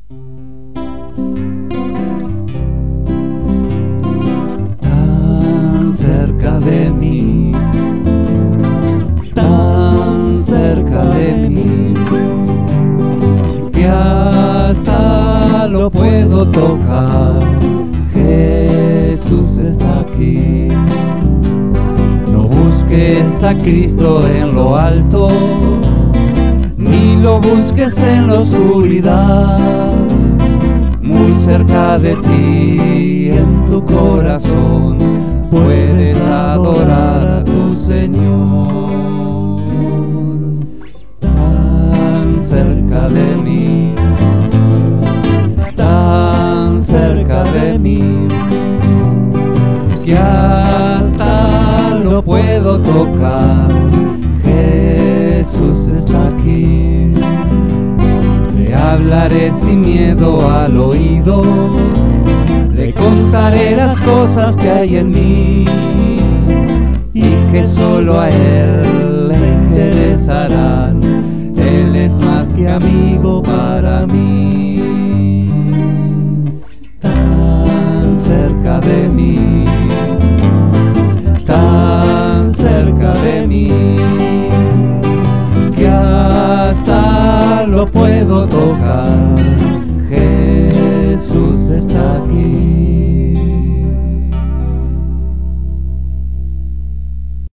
Tan cerca de mí, tan cerca de mí, que hasta lo puedo tocar. Jesús está aquí. No busques a Cristo en lo alto, ni lo busques en la oscuridad. Muy cerca de ti, en tu corazón, puedes adorar a tu Señor. Tan cerca de mí, tan cerca de mí, que hasta lo puedo tocar. Jesús está aquí. Le hablaré sin miedo al oído, le contaré las cosas que hay en mí y que solo a Él le interesarán. Él es más que amigo para mí. Tan cerca de mí, tan cerca de mí, que hasta lo puedo tocar.